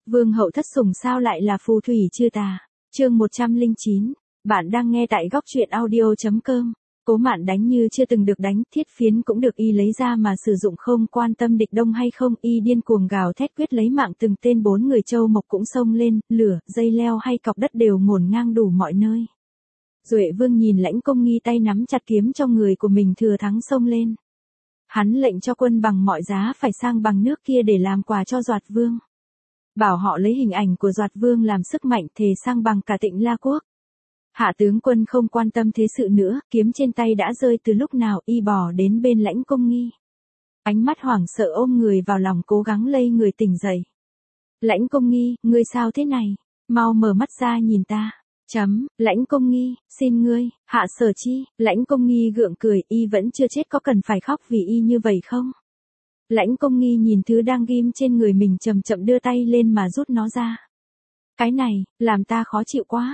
Vương hậu thất sủng sao lại là phù thủy chưa tà? Chương 109. Bạn đang nghe tại góc truyện audio.com. Cố Mạn đánh như chưa từng được đánh, thiết phiến cũng được y lấy ra mà sử dụng, không quan tâm địch đông hay không, y điên cuồng gào thét quyết lấy mạng từng tên. 4 người châu mộc cũng xông lên, lửa, dây leo hay cọc đất đều ngổn ngang đủ mọi nơi. Duệ Vương nhìn Lãnh Công Nghi tay nắm chặt kiếm trong người của mình thừa thắng xông lên. Hắn lệnh cho quân bằng mọi giá phải sang bằng nước kia để làm quà cho Doạt Vương. Bảo họ lấy hình ảnh của Doạt Vương làm sức mạnh thề sang bằng cả Tịnh La Quốc. Hạ tướng quân không quan tâm thế sự nữa, kiếm trên tay đã rơi từ lúc nào, y bò đến bên Lãnh Công Nghi. Ánh mắt hoảng sợ ôm người vào lòng cố gắng lay người tỉnh dậy. Lãnh Công Nghi, ngươi sao thế này? Mau mở mắt ra nhìn ta. Lãnh Công Nghi, xin ngươi, Hạ Sở Chi. Lãnh Công Nghi gượng cười, y vẫn chưa chết, có cần phải khóc vì y như vậy không? Lãnh Công Nghi nhìn thứ đang ghim trên người mình, chậm chậm đưa tay lên mà rút nó ra. Cái này, làm ta khó chịu quá.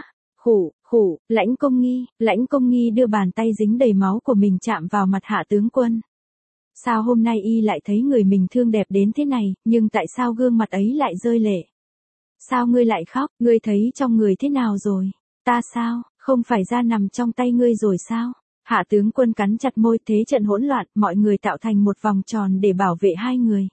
Khủ, Lãnh Công Nghi đưa bàn tay dính đầy máu của mình chạm vào mặt Hạ tướng quân. Sao hôm nay y lại thấy người mình thương đẹp đến thế này, nhưng tại sao gương mặt ấy lại rơi lệ? Sao ngươi lại khóc, ngươi thấy trong người thế nào rồi? Ta sao, không phải ra nằm trong tay ngươi rồi sao? Hạ tướng quân cắn chặt môi, thế trận hỗn loạn, mọi người tạo thành một vòng tròn để bảo vệ hai người.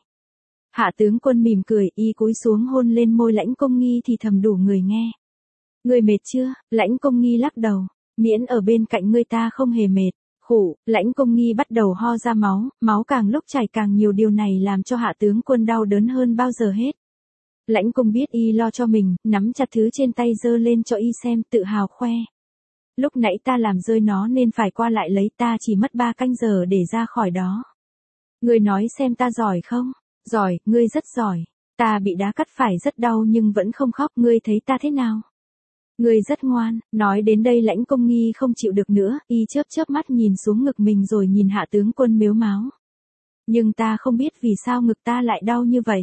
Hạ tướng quân mỉm cười, y cúi xuống hôn lên môi Lãnh Công Nghi thì thầm đủ người nghe. Ngươi mệt chưa? Lãnh Công Nghi lắc đầu, miễn ở bên cạnh ngươi ta không hề mệt. Lãnh Công Nghi bắt đầu ho ra máu, máu càng lúc chảy càng nhiều, điều này làm cho Hạ tướng quân đau đớn hơn bao giờ hết. Lãnh Công biết y lo cho mình, nắm chặt thứ trên tay giơ lên cho y xem, tự hào khoe. Lúc nãy ta làm rơi nó nên phải qua lại lấy, ta chỉ mất 3 canh giờ để ra khỏi đó. Ngươi nói xem ta giỏi không? Giỏi, ngươi rất giỏi. Ta bị đá cắt phải rất đau nhưng vẫn không khóc, ngươi thấy ta thế nào? Ngươi rất ngoan. Nói đến đây Lãnh Công Nghi không chịu được nữa, y chớp mắt nhìn xuống ngực mình rồi nhìn Hạ tướng quân mếu máo. Nhưng ta không biết vì sao ngực ta lại đau như vậy.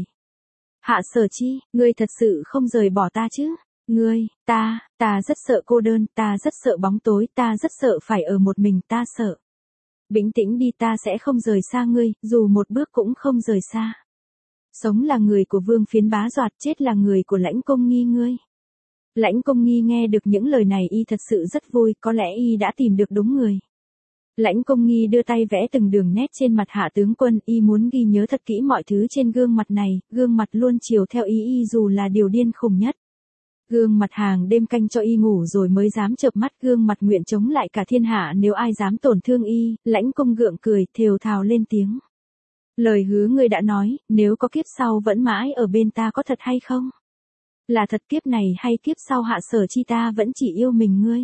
Hạ Sở Chi, ngươi thật sự không rời bỏ ta chứ? Ngươi, ta rất sợ cô đơn, ta rất sợ bóng tối, ta rất sợ phải ở một mình, ta sợ. Bình tĩnh đi, ta sẽ không rời xa ngươi, dù một bước cũng không rời xa. Sống là người của Vương Phiến Bá Doạt, chết là người của Lãnh Công Nghi ngươi. Lãnh Công Nghi nghe được những lời này y thật sự rất vui, có lẽ y đã tìm được đúng người. Lãnh Công Nghi đưa tay vẽ từng đường nét trên mặt Hạ tướng quân, y muốn ghi nhớ thật kỹ mọi thứ trên gương mặt này, gương mặt luôn chiều theo ý y dù là điều điên khùng nhất. Gương mặt hàng đêm canh cho y ngủ rồi mới dám chợp mắt, gương mặt nguyện chống lại cả thiên hạ nếu ai dám tổn thương y. Lãnh Công gượng cười, thều thào lên tiếng. Lời hứa ngươi đã nói, nếu có kiếp sau vẫn mãi ở bên ta có thật hay không? Là thật kiếp này hay kiếp sau Hạ Sở Chi ta vẫn chỉ yêu mình ngươi.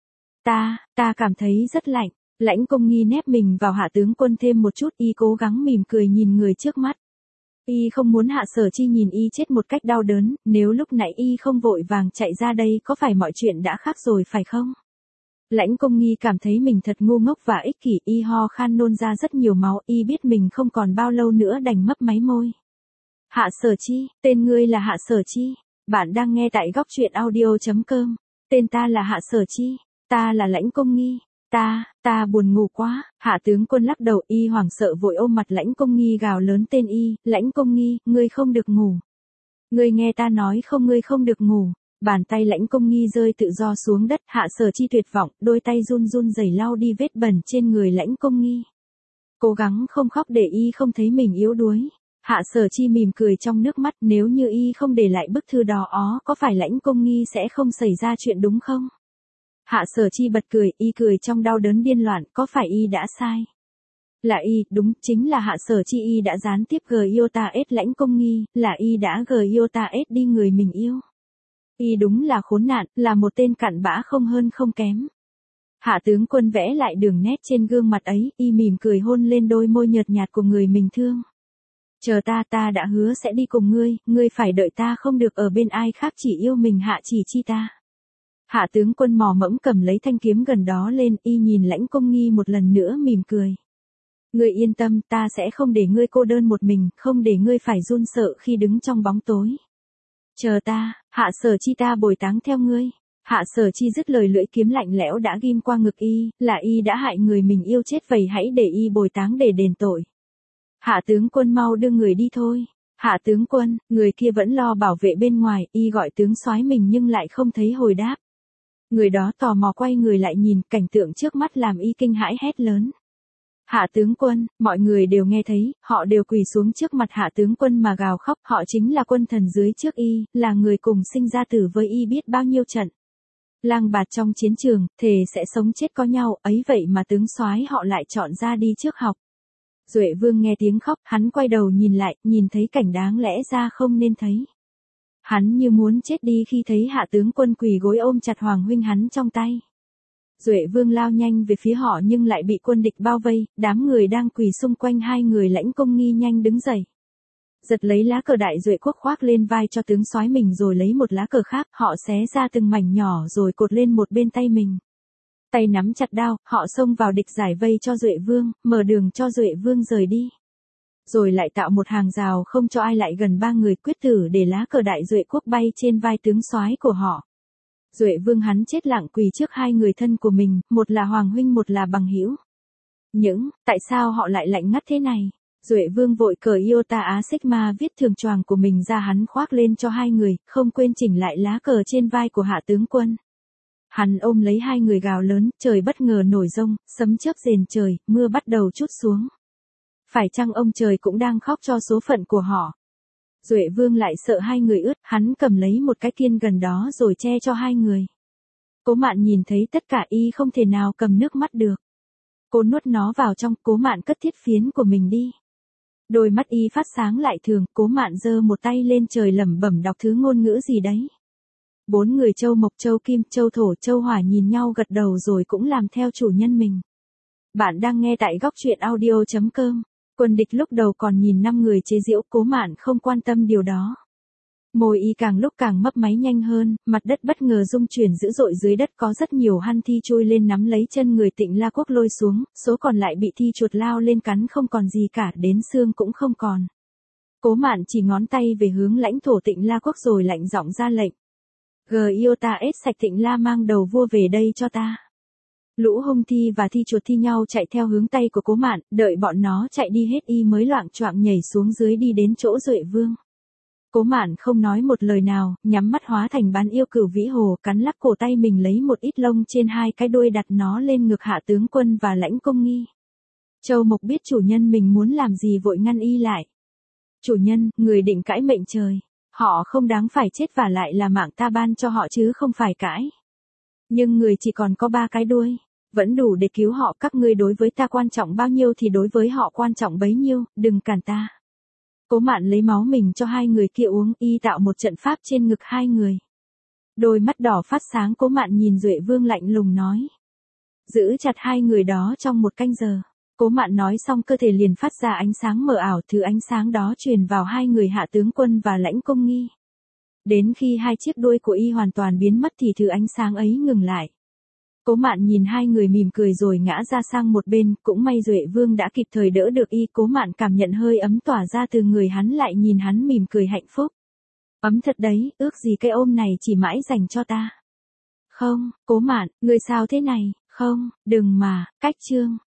Ta cảm thấy rất lạnh. Lãnh Công Nghi nép mình vào Hạ tướng quân thêm một chút, y cố gắng mỉm cười nhìn người trước mắt. Y không muốn Hạ Sở Chi nhìn y chết một cách đau đớn, nếu lúc nãy y không vội vàng chạy ra đây có phải mọi chuyện đã khác rồi phải không? Lãnh Công Nghi cảm thấy mình thật ngu ngốc và ích kỷ, y ho khan nôn ra rất nhiều máu, y biết mình không còn bao lâu nữa đành mấp máy môi. Hạ Sở Chi, tên ngươi là Hạ Sở Chi. Bạn đang nghe tại góc truyện audio.com. Tên ta là Hạ Sở Chi. Ta là Lãnh Công Nghi. Ta buồn ngủ quá. Hạ tướng quân lắc đầu, y hoảng sợ vội ôm mặt Lãnh Công Nghi gào lớn tên y. Lãnh Công Nghi, ngươi không được ngủ. Ngươi nghe ta nói không, ngươi không được ngủ. Bàn tay Lãnh Công Nghi rơi tự do xuống đất. Hạ Sở Chi tuyệt vọng, đôi tay run rẩy lau đi vết bẩn trên người Lãnh Công Nghi. Cố gắng không khóc để y không thấy mình yếu đuối. Hạ Sở Chi mỉm cười trong nước mắt, nếu như y không để lại bức thư đó có phải Lãnh Công Nghi sẽ không xảy ra chuyện đúng không? Hạ Sở Chi bật cười, y cười trong đau đớn điên loạn, có phải y đã sai? Là y, đúng, chính là Hạ Sở Chi, y đã gián tiếp Giota Lãnh Công Nghi, là y đã Giota đi người mình yêu. Y đúng là khốn nạn, là một tên cặn bã không hơn không kém. Hạ tướng quân vẽ lại đường nét trên gương mặt ấy, y mỉm cười hôn lên đôi môi nhợt nhạt của người mình thương. Chờ ta đã hứa sẽ đi cùng ngươi phải đợi ta, không được ở bên ai khác, chỉ yêu mình Hạ Chỉ Chi ta. Hạ tướng quân mò mẫm cầm lấy thanh kiếm gần đó lên, y nhìn Lãnh Công Nghi một lần nữa mỉm cười. Ngươi yên tâm, ta sẽ không để ngươi cô đơn một mình, không để ngươi phải run sợ khi đứng trong bóng tối. Chờ ta, Hạ Sở Chi ta bồi táng theo ngươi. Hạ Sở Chi dứt lời, lưỡi kiếm lạnh lẽo đã ghim qua ngực y, là y đã hại người mình yêu chết, vậy hãy để y bồi táng để đền tội. Hạ tướng quân mau đưa người đi thôi. Hạ tướng quân, người kia vẫn lo bảo vệ bên ngoài, y gọi tướng soái mình nhưng lại không thấy hồi đáp. Người đó tò mò quay người lại nhìn, cảnh tượng trước mắt làm y kinh hãi hét lớn. Hạ tướng quân, mọi người đều nghe thấy, họ đều quỳ xuống trước mặt hạ tướng quân mà gào khóc, họ chính là quân thần dưới trước y, là người cùng sinh ra tử với y biết bao nhiêu trận. Lang bạt trong chiến trường, thề sẽ sống chết có nhau, ấy vậy mà tướng soái họ lại chọn ra đi trước học. Duệ Vương nghe tiếng khóc, hắn quay đầu nhìn lại, nhìn thấy cảnh đáng lẽ ra không nên thấy. Hắn như muốn chết đi khi thấy hạ tướng quân quỳ gối ôm chặt hoàng huynh hắn trong tay. Duệ Vương lao nhanh về phía họ nhưng lại bị quân địch bao vây, đám người đang quỳ xung quanh hai người Lãnh Công Nghi nhanh đứng dậy. Giật lấy lá cờ Đại Duệ quốc khoác lên vai cho tướng soái mình rồi lấy một lá cờ khác, họ xé ra từng mảnh nhỏ rồi cột lên một bên tay mình. Tay nắm chặt đao, họ xông vào địch giải vây cho Duệ Vương, mở đường cho Duệ Vương rời đi. Rồi lại tạo một hàng rào không cho ai lại gần ba người, quyết tử để lá cờ Đại Duệ quốc bay trên vai tướng soái của họ. Duệ Vương hắn chết lặng quỳ trước hai người thân của mình, một là Hoàng huynh một là Bằng Hữu. Tại sao họ lại lạnh ngắt thế này? Duệ Vương vội cởi Iota Á Sigma viết thường choàng của mình ra hắn khoác lên cho hai người, không quên chỉnh lại lá cờ trên vai của hạ tướng quân. Hắn ôm lấy hai người gào lớn, trời bất ngờ nổi giông, sấm chớp rền trời, mưa bắt đầu trút xuống. Phải chăng ông trời cũng đang khóc cho số phận của họ? Duệ Vương lại sợ hai người ướt, hắn cầm lấy một cái kiên gần đó rồi che cho hai người. Cố Mạn nhìn thấy tất cả y không thể nào cầm nước mắt được. Cô nuốt nó vào trong, Cố Mạn cất thiết phiến của mình đi. Đôi mắt y phát sáng lại thường, Cố Mạn giơ một tay lên trời lẩm bẩm đọc thứ ngôn ngữ gì đấy. Bốn người Châu Mộc, Châu Kim, Châu Thổ, Châu Hỏa nhìn nhau gật đầu rồi cũng làm theo chủ nhân mình. Bạn đang nghe tại góc truyện audio.com. Quân địch lúc đầu còn nhìn 5 người chế giễu, Cố Mạn không quan tâm điều đó. Môi y càng lúc càng mấp máy nhanh hơn, mặt đất bất ngờ rung chuyển dữ dội, dưới đất có rất nhiều hăn thi chui lên nắm lấy chân người Tịnh La Quốc lôi xuống, số còn lại bị thi chuột lao lên cắn không còn gì cả, đến xương cũng không còn. Cố Mạn chỉ ngón tay về hướng lãnh thổ Tịnh La Quốc rồi lạnh giọng ra lệnh. Giota ết sạch Tịnh La mang đầu vua về đây cho ta. Lũ hung thi và thi chuột thi nhau chạy theo hướng tay của Cố Mạn, đợi bọn nó chạy đi hết y mới loạng choạng nhảy xuống dưới đi đến chỗ Duệ Vương. Cố Mạn không nói một lời nào, nhắm mắt hóa thành bán yêu cửu vĩ hồ, cắn lắc cổ tay mình lấy một ít lông trên hai cái đuôi đặt nó lên ngực hạ tướng quân và Lãnh Công Nghi. Châu Mộc biết chủ nhân mình muốn làm gì vội ngăn y lại. Chủ nhân, người định cãi mệnh trời. Họ không đáng phải chết và lại là mạng ta ban cho họ chứ không phải cãi. Nhưng người chỉ còn có 3 cái đuôi. Vẫn đủ để cứu họ, các ngươi đối với ta quan trọng bao nhiêu thì đối với họ quan trọng bấy nhiêu, đừng cản ta. Cố Mạn lấy máu mình cho hai người kia uống, y tạo một trận pháp trên ngực hai người. Đôi mắt đỏ phát sáng, Cố Mạn nhìn Duệ Vương lạnh lùng nói. Giữ chặt hai người đó trong 1 canh giờ. Cố Mạn nói xong cơ thể liền phát ra ánh sáng mờ ảo, thứ ánh sáng đó truyền vào hai người hạ tướng quân và Lãnh Công Nghi. Đến khi hai chiếc đuôi của y hoàn toàn biến mất thì thứ ánh sáng ấy ngừng lại. Cố Mạn nhìn hai người mỉm cười rồi ngã ra sang một bên, cũng may Duệ Vương đã kịp thời đỡ được y. Cố Mạn cảm nhận hơi ấm tỏa ra từ người hắn, lại nhìn hắn mỉm cười hạnh phúc. Ấm thật đấy, ước gì cái ôm này chỉ mãi dành cho ta. Không, Cố Mạn, người sao thế này, không, đừng mà, cách chương.